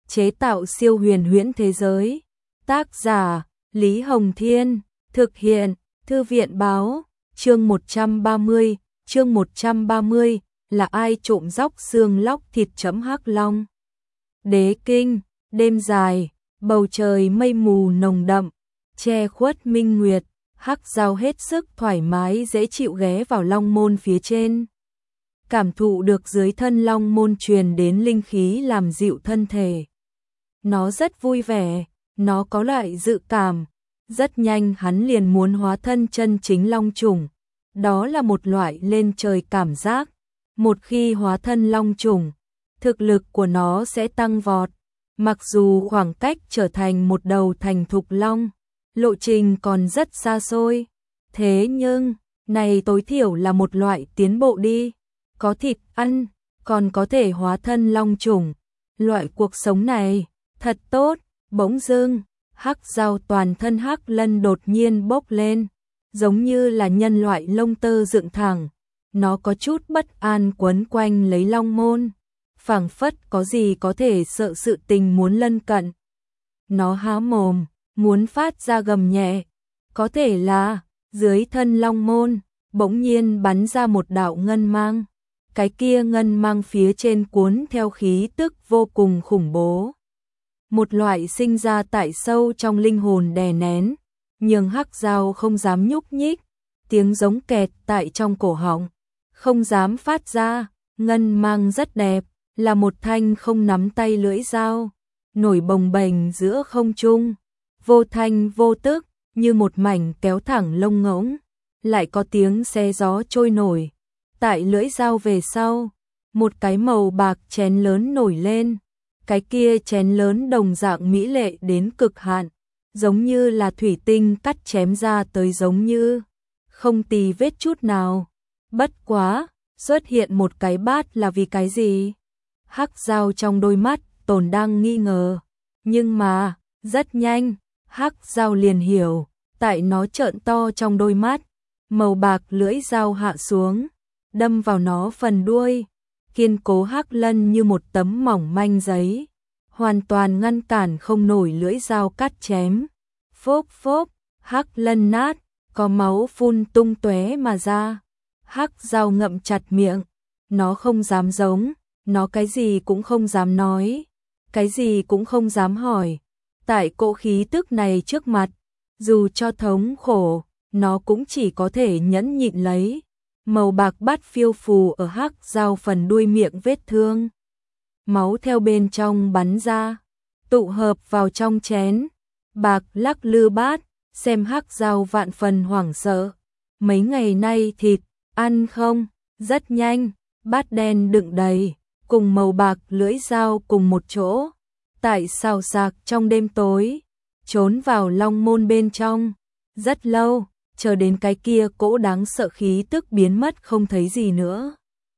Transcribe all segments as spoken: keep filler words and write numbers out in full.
chế tạo siêu huyền huyễn thế giới. Tác giả Lý Hồng Thiên, thực hiện Thư viện Báo. Chương một trăm ba mươi, chương một trăm ba mươi, là ai trộm róc xương lóc thịt chấm Hắc Long. Đế kinh, đêm dài, bầu trời mây mù nồng đậm, che khuất minh nguyệt, Hắc Dao hết sức thoải mái dễ chịu ghé vào long môn phía trên. Cảm thụ được dưới thân long môn truyền đến linh khí làm dịu thân thể. Nó rất vui vẻ, nó có loại dự cảm, rất nhanh hắn liền muốn hóa thân chân chính long trùng. Đó là một loại lên trời cảm giác, một khi hóa thân long trùng, thực lực của nó sẽ tăng vọt. Mặc dù khoảng cách trở thành một đầu thành thục long, lộ trình còn rất xa xôi, thế nhưng, này tối thiểu là một loại tiến bộ đi, có thịt ăn, còn có thể hóa thân long trùng, loại cuộc sống này, thật tốt. Bỗng dưng, Hắc Dao toàn thân hắc lân đột nhiên bốc lên, giống như là nhân loại lông tơ dựng thẳng, nó có chút bất an quấn quanh lấy long môn, phảng phất có gì có thể sợ sự tình muốn lân cận. Nó há mồm, muốn phát ra gầm nhẹ, có thể là, dưới thân long môn, bỗng nhiên bắn ra một đạo ngân mang, cái kia ngân mang phía trên cuốn theo khí tức vô cùng khủng bố. Một loại sinh ra tại sâu trong linh hồn đè nén, nhưng Hắc Dao không dám nhúc nhích, tiếng giống kẹt tại trong cổ họng, không dám phát ra. Ngân mang rất đẹp, là một thanh không nắm tay lưỡi dao, nổi bồng bềnh giữa không trung, vô thanh vô tức, như một mảnh kéo thẳng lông ngỗng, lại có tiếng xe gió trôi nổi. Tại lưỡi dao về sau, một cái màu bạc chén lớn nổi lên, cái kia chén lớn đồng dạng mỹ lệ đến cực hạn, giống như là thủy tinh cắt chém ra tới giống như, không tì vết chút nào. Bất quá, xuất hiện một cái bát là vì cái gì? Hắc Dao trong đôi mắt tồn đang nghi ngờ, nhưng mà, rất nhanh, Hắc Dao liền hiểu, tại nó trợn to trong đôi mắt, màu bạc lưỡi dao hạ xuống, đâm vào nó phần đuôi, kiên cố hắc lân như một tấm mỏng manh giấy, hoàn toàn ngăn cản không nổi lưỡi dao cắt chém. Phốp phốp, hắc lân nát, có máu phun tung tóe mà ra. Hắc Dao ngậm chặt miệng, nó không dám giống, nó cái gì cũng không dám nói, cái gì cũng không dám hỏi. Tại cỗ khí tức này trước mặt, dù cho thống khổ, nó cũng chỉ có thể nhẫn nhịn lấy. Màu bạc bát phiêu phù ở Hắc Dao phần đuôi miệng vết thương. Máu theo bên trong bắn ra, tụ hợp vào trong chén. Bạc lắc lư bát, xem Hắc Dao vạn phần hoảng sợ. Mấy ngày nay thịt, ăn không? Rất nhanh, bát đen đựng đầy, cùng màu bạc lưỡi dao cùng một chỗ. Tại xào xạc trong đêm tối, trốn vào long môn bên trong. Rất lâu, chờ đến cái kia cỗ đáng sợ khí tức biến mất không thấy gì nữa.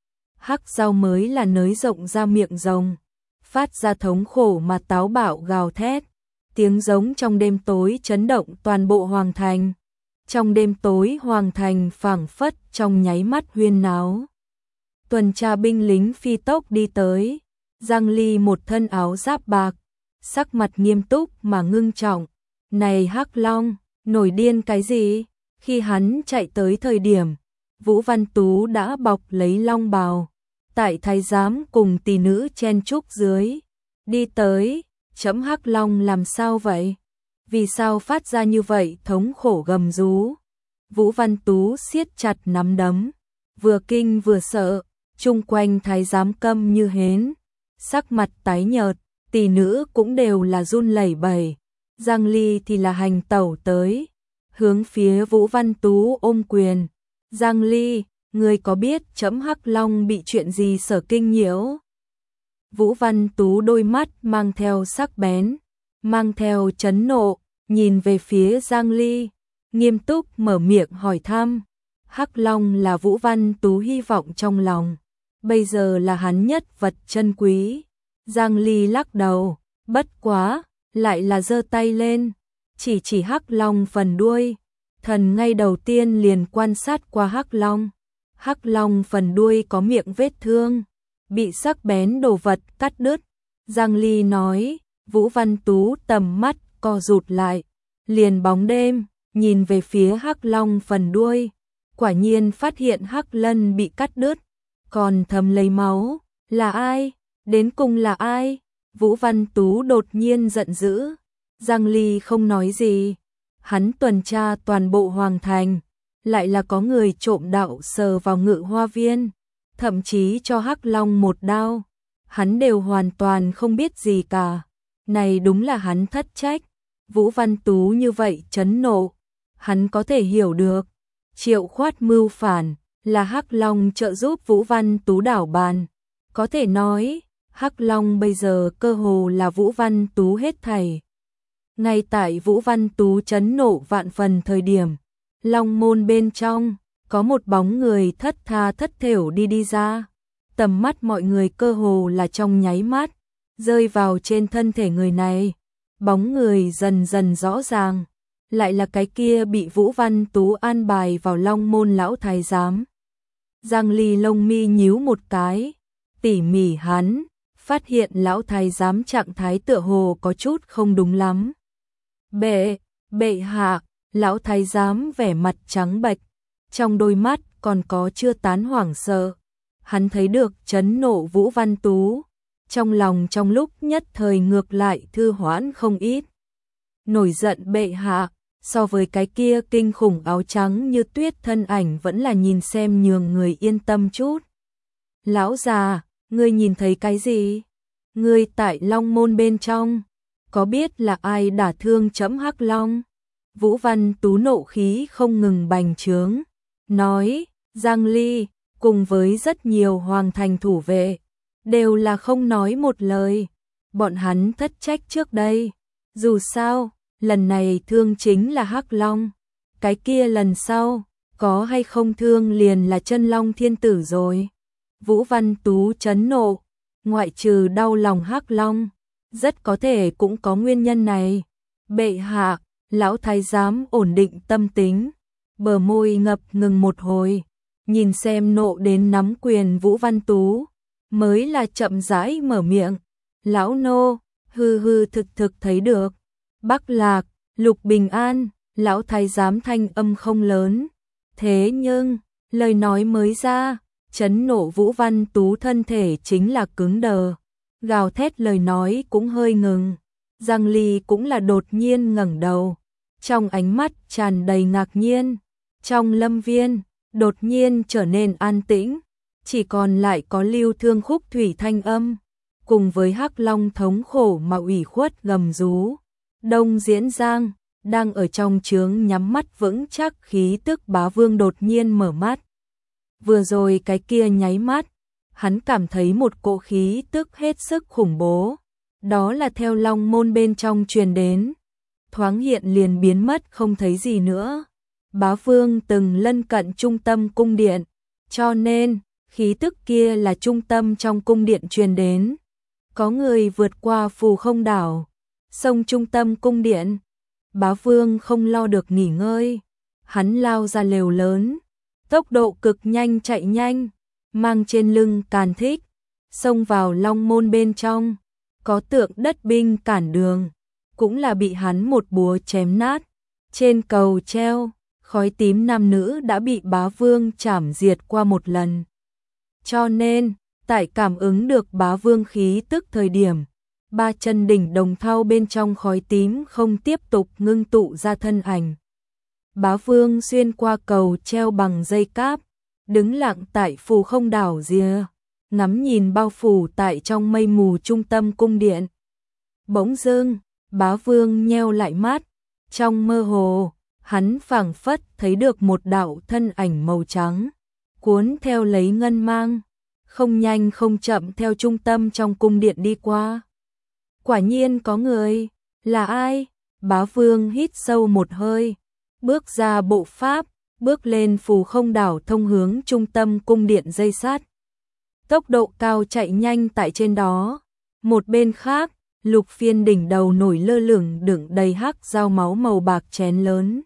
Hắc Dao mới là nới rộng ra miệng rồng, phát ra thống khổ mà táo bạo gào thét. Tiếng giống trong đêm tối chấn động toàn bộ hoàng thành. Trong đêm tối hoàng thành phảng phất trong nháy mắt huyên náo. Tuần tra binh lính phi tốc đi tới, Giang Ly một thân áo giáp bạc, sắc mặt nghiêm túc mà ngưng trọng. Này Hắc Long, nổi điên cái gì? Khi hắn chạy tới thời điểm, Vũ Văn Tú đã bọc lấy long bào, tại thái giám cùng tỷ nữ chen chúc dưới, đi tới, chấm Hắc Long làm sao vậy? Vì sao phát ra như vậy thống khổ gầm rú? Vũ Văn Tú siết chặt nắm đấm, vừa kinh vừa sợ, chung quanh thái giám câm như hến, sắc mặt tái nhợt, tỷ nữ cũng đều là run lẩy bẩy. Giang Ly thì là hành tẩu tới, hướng phía Vũ Văn Tú ôm quyền. Giang Ly, người có biết chấm Hắc Long bị chuyện gì sở kinh nhiễu? Vũ Văn Tú đôi mắt mang theo sắc bén, mang theo chấn nộ, nhìn về phía Giang Ly, nghiêm túc mở miệng hỏi thăm. Hắc Long là Vũ Văn Tú hy vọng trong lòng, bây giờ là hắn nhất vật chân quý. Giang Ly lắc đầu, bất quá, lại là giơ tay lên, chỉ chỉ Hắc Long phần đuôi. Thần ngay đầu tiên liền quan sát qua Hắc Long. Hắc Long phần đuôi có miệng vết thương, bị sắc bén đồ vật cắt đứt. Giang Ly nói, Vũ Văn Tú tầm mắt co rụt lại, liền bóng đêm, nhìn về phía Hắc Long phần đuôi, quả nhiên phát hiện Hắc Lân bị cắt đứt, còn thấm lấy máu, là ai? Đến cùng là ai? Vũ Văn Tú đột nhiên giận dữ. Giang Ly không nói gì, hắn tuần tra toàn bộ hoàng thành, lại là có người trộm đạo sờ vào Ngự Hoa Viên, thậm chí cho Hắc Long một đao, hắn đều hoàn toàn không biết gì cả. Này đúng là hắn thất trách. Vũ Văn Tú như vậy chấn nộ, hắn có thể hiểu được. Triệu Khoát mưu phản, là Hắc Long trợ giúp Vũ Văn Tú đảo bàn. Có thể nói, Hắc Long bây giờ cơ hồ là Vũ Văn Tú hết thảy. Ngay tại Vũ Văn Tú chấn nộ vạn phần thời điểm, Long môn bên trong, có một bóng người thất tha thất thểu đi đi ra. Tầm mắt mọi người cơ hồ là trong nháy mắt, rơi vào trên thân thể người này. Bóng người dần dần rõ ràng, lại là cái kia bị Vũ Văn Tú an bài vào Long môn lão thái giám. Giang Ly lông mi nhíu một cái, tỉ mỉ hắn, phát hiện lão thái giám trạng thái tựa hồ có chút không đúng lắm. Bệ, bệ hạ, lão thái giám vẻ mặt trắng bệch, trong đôi mắt còn có chưa tán hoảng sợ. Hắn thấy được chấn nộ Vũ Văn Tú, trong lòng trong lúc nhất thời ngược lại thư hoãn không ít. Nổi giận bệ hạ, so với cái kia kinh khủng áo trắng như tuyết thân ảnh vẫn là nhìn xem nhường người yên tâm chút. Lão già, ngươi nhìn thấy cái gì? Ngươi tại Long môn bên trong, có biết là ai đả thương chấm Hắc Long? Vũ Văn Tú nộ khí không ngừng bành trướng, nói, Giang Ly, cùng với rất nhiều hoàng thành thủ vệ, đều là không nói một lời. Bọn hắn thất trách trước đây. Dù sao, lần này thương chính là Hắc Long. Cái kia lần sau, có hay không thương liền là chân Long Thiên Tử rồi. Vũ Văn Tú chấn nộ, ngoại trừ đau lòng Hắc Long, rất có thể cũng có nguyên nhân này. Bệ hạ, lão thái giám ổn định tâm tính, bờ môi ngập ngừng một hồi, nhìn xem nộ đến nắm quyền Vũ Văn Tú, mới là chậm rãi mở miệng. Lão nô, hư hư thực thực thấy được. Bắc Lạc, Lục Bình An, lão thái giám thanh âm không lớn. Thế nhưng, lời nói mới ra, chấn nộ Vũ Văn Tú thân thể chính là cứng đờ. Gào thét lời nói cũng hơi ngừng. Giang Ly cũng là đột nhiên ngẩng đầu, trong ánh mắt tràn đầy ngạc nhiên. Trong lâm viên, đột nhiên trở nên an tĩnh, chỉ còn lại có Lưu Thương khúc thủy thanh âm, cùng với Hắc Long thống khổ mà ủy khuất gầm rú. Đông Diễn Giang, đang ở trong trướng nhắm mắt vững chắc khí tức bá vương đột nhiên mở mắt. Vừa rồi cái kia nháy mắt, hắn cảm thấy một cỗ khí tức hết sức khủng bố. Đó là theo Long môn bên trong truyền đến, thoáng hiện liền biến mất không thấy gì nữa. Bá vương từng lân cận trung tâm cung điện, cho nên khí tức kia là trung tâm trong cung điện truyền đến. Có người vượt qua phù không đảo, xông trung tâm cung điện. Bá vương không lo được nghỉ ngơi, hắn lao ra lều lớn, tốc độ cực nhanh chạy nhanh, mang trên lưng càn thích, xông vào Long môn bên trong. Có tượng đất binh cản đường, cũng là bị hắn một búa chém nát. Trên cầu treo, khói tím nam nữ đã bị bá vương chảm diệt qua một lần. Cho nên, tại cảm ứng được bá vương khí tức thời điểm, ba chân đỉnh đồng thau bên trong khói tím không tiếp tục ngưng tụ ra thân ảnh. Bá vương xuyên qua cầu treo bằng dây cáp, đứng lặng tại phù không đảo rìa, ngắm nhìn bao phủ tại trong mây mù trung tâm cung điện. Bỗng dưng, bá vương nheo lại mắt, trong mơ hồ, hắn phảng phất thấy được một đạo thân ảnh màu trắng, cuốn theo lấy ngân mang, không nhanh không chậm theo trung tâm trong cung điện đi qua. Quả nhiên có người, là ai? Bá vương hít sâu một hơi, bước ra bộ pháp, bước lên phù không đảo thông hướng trung tâm cung điện dây sắt. Tốc độ cao chạy nhanh tại trên đó. Một bên khác, Lục Phiên đỉnh đầu nổi lơ lửng đựng đầy hắc dao máu màu bạc chén lớn.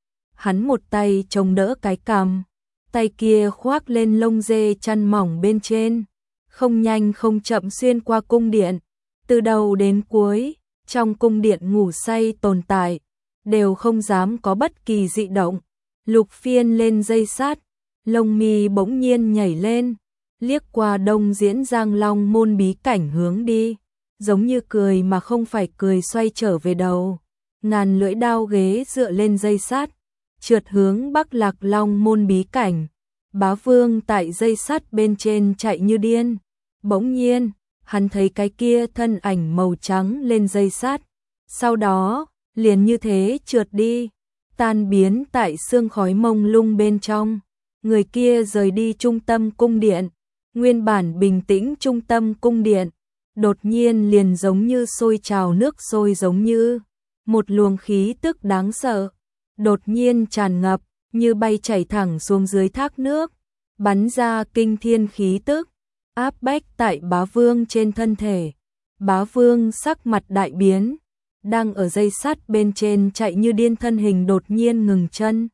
Hắn một tay chống đỡ cái cằm, tay kia khoác lên lông dê chăn mỏng bên trên, không nhanh không chậm xuyên qua cung điện, Từ đầu đến cuối, trong cung điện ngủ say tồn tại, đều không dám có bất kỳ dị động. Lục Phiên lên dây sát, lông mi bỗng nhiên nhảy lên, liếc qua Đông Diễn Giang Long môn bí cảnh hướng đi, giống như cười mà không phải cười xoay trở về đầu. Ngàn lưỡi đao ghế dựa lên dây sát, trượt hướng Bắc Lạc Long môn bí cảnh. Bá Vương tại dây sắt bên trên chạy như điên. Bỗng nhiên, hắn thấy cái kia thân ảnh màu trắng lên dây sắt, sau đó liền như thế trượt đi, tan biến tại sương khói mông lung bên trong. Người kia rời đi trung tâm cung điện, nguyên bản bình tĩnh trung tâm cung điện, đột nhiên liền giống như sôi trào nước sôi, giống như một luồng khí tức đáng sợ, đột nhiên tràn ngập, như bay chảy thẳng xuống dưới thác nước, bắn ra kinh thiên khí tức, áp bách tại Bá Vương trên thân thể. Bá Vương sắc mặt đại biến, đang ở dây sắt bên trên chạy như điên thân hình đột nhiên ngừng chân.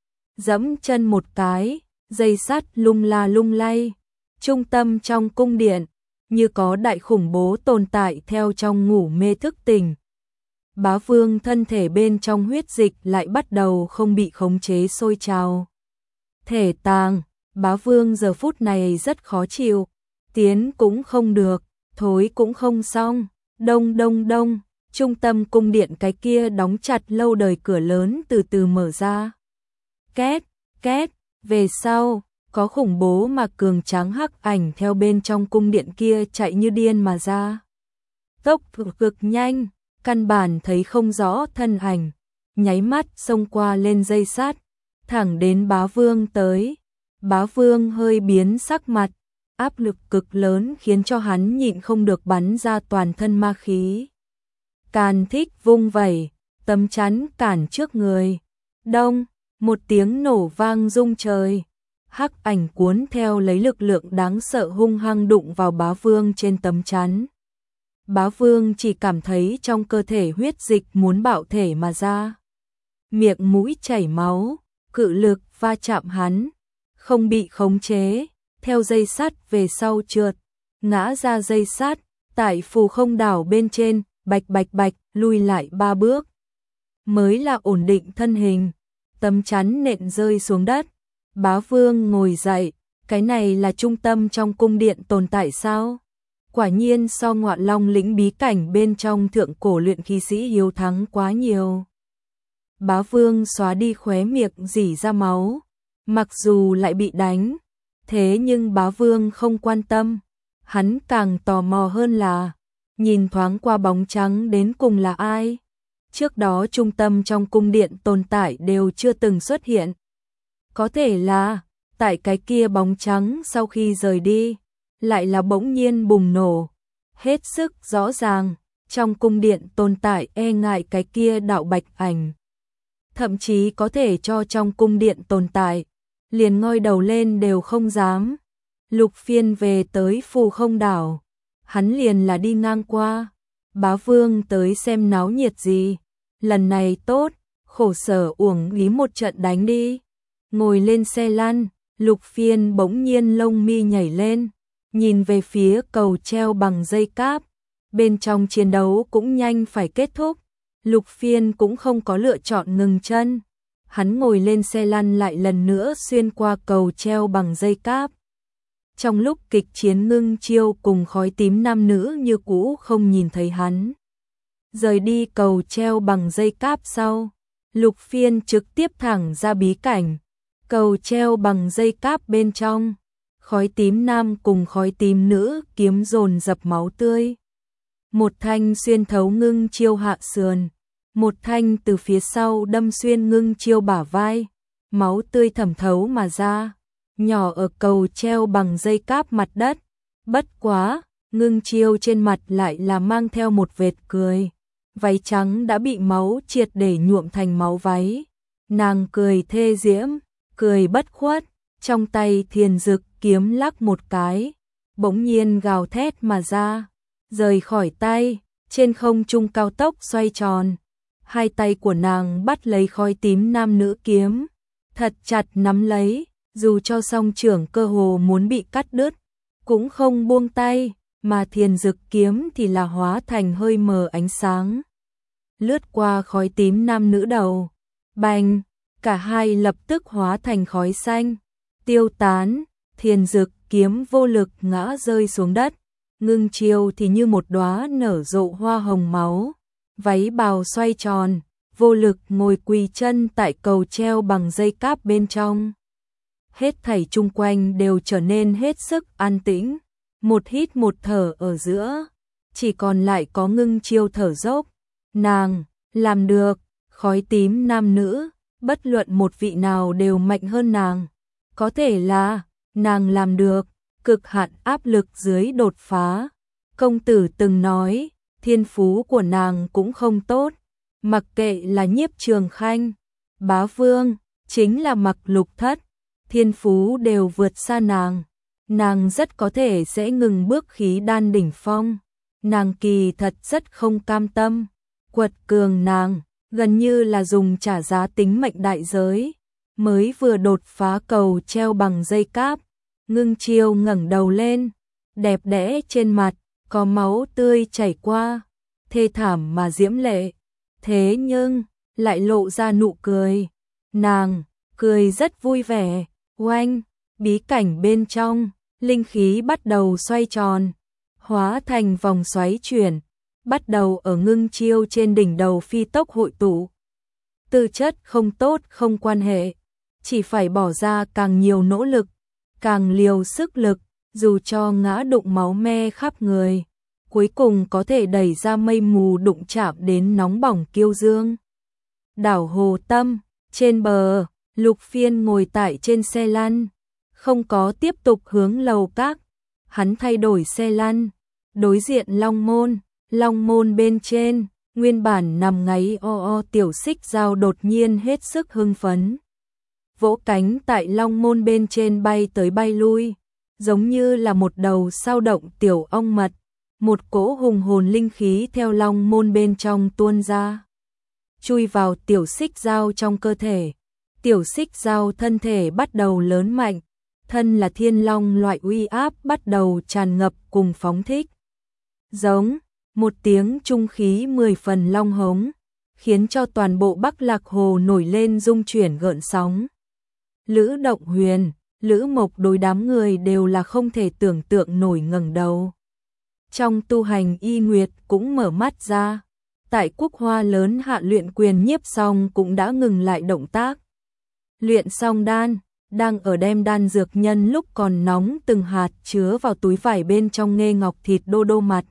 Giẫm chân một cái, dây sắt lung la lung lay. Trung tâm trong cung điện, như có đại khủng bố tồn tại theo trong ngủ mê thức tỉnh. Bá Vương thân thể bên trong huyết dịch lại bắt đầu không bị khống chế sôi trào. Thể tàng, Bá Vương giờ phút này rất khó chịu, tiến cũng không được, thối cũng không xong. Đông đông đông, trung tâm cung điện cái kia đóng chặt lâu đời cửa lớn từ từ mở ra. Két, két, về sau, có khủng bố mà cường tráng hắc ảnh theo bên trong cung điện kia chạy như điên mà ra. Tốc độ cực nhanh, căn bản thấy không rõ thân ảnh, nháy mắt xông qua lên dây sắt, thẳng đến Bá Vương tới. Bá Vương hơi biến sắc mặt, áp lực cực lớn khiến cho hắn nhịn không được bắn ra toàn thân ma khí. Càn Thích vung vẩy, tấm chắn cản trước người. Đông, một tiếng nổ vang rung trời. Hắc ảnh cuốn theo lấy lực lượng đáng sợ hung hăng đụng vào Bá Vương trên tấm chắn. Bá Vương chỉ cảm thấy trong cơ thể huyết dịch muốn bạo thể mà ra. Miệng mũi chảy máu, cự lực va chạm hắn, không bị khống chế, theo dây sắt về sau trượt, ngã ra dây sắt, tại phù không đảo bên trên, bạch bạch bạch, lui lại ba bước. Mới là ổn định thân hình, tấm chắn nện rơi xuống đất. Bá Vương ngồi dậy, cái này là trung tâm trong cung điện tồn tại sao? Quả nhiên so Ngọa Long lĩnh bí cảnh bên trong thượng cổ luyện khí sĩ hiếu thắng quá nhiều. Bá Vương xóa đi khóe miệng rỉ ra máu, mặc dù lại bị đánh, thế nhưng Bá Vương không quan tâm, hắn càng tò mò hơn là nhìn thoáng qua bóng trắng đến cùng là ai. Trước đó trung tâm trong cung điện tồn tại đều chưa từng xuất hiện. Có thể là tại cái kia bóng trắng sau khi rời đi, lại là bỗng nhiên bùng nổ. Hết sức rõ ràng, trong cung điện tồn tại e ngại cái kia đạo bạch ảnh. Thậm chí có thể cho trong cung điện tồn tại, liền ngoi đầu lên đều không dám. Lục Phiên về tới phù không đảo, hắn liền là đi ngang qua. Bá Vương tới xem náo nhiệt gì, lần này tốt, khổ sở uổng ý một trận đánh đi. Ngồi lên xe lăn, Lục Phiên bỗng nhiên lông mi nhảy lên, nhìn về phía cầu treo bằng dây cáp, bên trong chiến đấu cũng nhanh phải kết thúc. Lục Phiên cũng không có lựa chọn ngừng chân, hắn ngồi lên xe lăn lại lần nữa xuyên qua cầu treo bằng dây cáp. Trong lúc kịch chiến Ngưng Chiêu cùng khói tím nam nữ như cũ không nhìn thấy hắn. Rời đi cầu treo bằng dây cáp sau, Lục Phiên trực tiếp thẳng ra bí cảnh. Cầu treo bằng dây cáp bên trong, khói tím nam cùng khói tím nữ kiếm dồn dập máu tươi. Một thanh xuyên thấu Ngưng Chiêu hạ sườn, một thanh từ phía sau đâm xuyên Ngưng Chiêu bả vai, máu tươi thẩm thấu mà ra, nhỏ ở cầu treo bằng dây cáp mặt đất. Bất quá, Ngưng Chiêu trên mặt lại là mang theo một vệt cười, váy trắng đã bị máu triệt để nhuộm thành máu váy. Nàng cười thê diễm, cười bất khuất, trong tay thiền dực kiếm lắc một cái, bỗng nhiên gào thét mà ra, rời khỏi tay, trên không trung cao tốc xoay tròn. Hai tay của nàng bắt lấy khói tím nam nữ kiếm, thật chặt nắm lấy, dù cho song trưởng cơ hồ muốn bị cắt đứt, cũng không buông tay. mà Thiền Dực kiếm thì là hóa thành hơi mờ ánh sáng. Lướt qua khói tím nam nữ đầu, bành, cả hai lập tức hóa thành khói xanh, tiêu tán, Thiền Dực kiếm vô lực ngã rơi xuống đất, Ngưng Chiêu thì như một đóa nở rộ hoa hồng máu, váy bào xoay tròn, vô lực ngồi quỳ chân tại cầu treo bằng dây cáp bên trong. Hết thảy chung quanh đều trở nên hết sức an tĩnh, một hít một thở ở giữa, chỉ còn lại có Ngưng Chiêu thở dốc. Nàng làm được, khói tím nam nữ, bất luận một vị nào đều mạnh hơn nàng. Có thể là, nàng làm được, cực hạn áp lực dưới đột phá. Công tử từng nói, thiên phú của nàng cũng không tốt, mặc kệ là Nhiếp Trường Khanh, Bá Vương, chính là Mặc Lục Thất, thiên phú đều vượt xa nàng. Nàng rất có thể sẽ ngừng bước khí đan đỉnh phong. Nàng kỳ thật rất không cam tâm, quật cường nàng, gần như là dùng trả giá tính mệnh đại giới, mới vừa đột phá cầu treo bằng dây cáp. Ngưng Chiêu ngẩng đầu lên, đẹp đẽ trên mặt, có máu tươi chảy qua, thê thảm mà diễm lệ, thế nhưng, lại lộ ra nụ cười. Nàng, cười rất vui vẻ, oanh, bí cảnh bên trong, linh khí bắt đầu xoay tròn, hóa thành vòng xoáy chuyển, bắt đầu ở Ngưng Chiêu trên đỉnh đầu phi tốc hội tụ. Tư chất không tốt không quan hệ, chỉ phải bỏ ra càng nhiều nỗ lực, càng liều sức lực, dù cho ngã đụng máu me khắp người, cuối cùng có thể đẩy ra mây mù đụng chạm đến nóng bỏng kiêu dương. Đảo Hồ Tâm, trên bờ, Lục Phiên ngồi tại trên xe lăn, không có tiếp tục hướng lầu các, hắn thay đổi xe lăn, đối diện Long Môn, Long Môn bên trên, nguyên bản nằm ngáy o o Tiểu Xích Dao đột nhiên hết sức hưng phấn. Vỗ cánh tại Long Môn bên trên bay tới bay lui, giống như là một đầu sao động tiểu ong mật, một cỗ hùng hồn linh khí theo Long Môn bên trong tuôn ra, chui vào Tiểu Xích Dao trong cơ thể. Tiểu Xích Dao thân thể bắt đầu lớn mạnh, thân là thiên long loại uy áp bắt đầu tràn ngập cùng phóng thích. Giống, một tiếng trung khí mười phần long hống, khiến cho toàn bộ Bắc Lạc Hồ nổi lên rung chuyển gợn sóng. Lữ Động Huyền, Lữ Mộc đối đám người đều là không thể tưởng tượng nổi ngẩng đầu. Trong tu hành Y Nguyệt cũng mở mắt ra, tại Quốc Hoa lớn hạ luyện quyền nhiếp xong cũng đã ngừng lại động tác. Luyện xong đan, đang ở đem đan dược nhân lúc còn nóng từng hạt chứa vào túi vải bên trong Nghê Ngọc thịt đô đô mặt.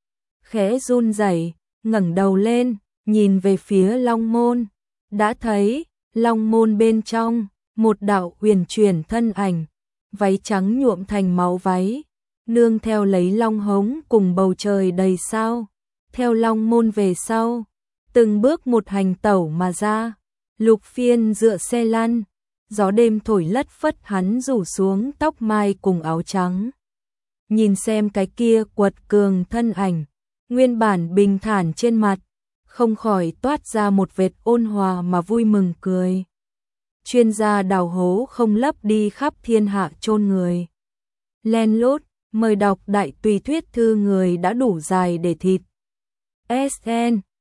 Khẽ run rẩy, ngẩng đầu lên, nhìn về phía Long Môn, đã thấy Long Môn bên trong một đạo huyền chuyển thân ảnh, váy trắng nhuộm thành máu váy, nương theo lấy long hống cùng bầu trời đầy sao, theo Long Môn về sau, từng bước một hành tẩu mà ra. Lục Phiên dựa xe lăn, gió đêm thổi lất phất hắn rủ xuống tóc mai cùng áo trắng. Nhìn xem cái kia quật cường thân ảnh, nguyên bản bình thản trên mặt, không khỏi toát ra một vệt ôn hòa mà vui mừng cười. Chuyên gia đào hố không lấp đi khắp thiên hạ chôn người. Len lút, mời đọc đại tùy thuyết thư người đã đủ dài để thịt. ét en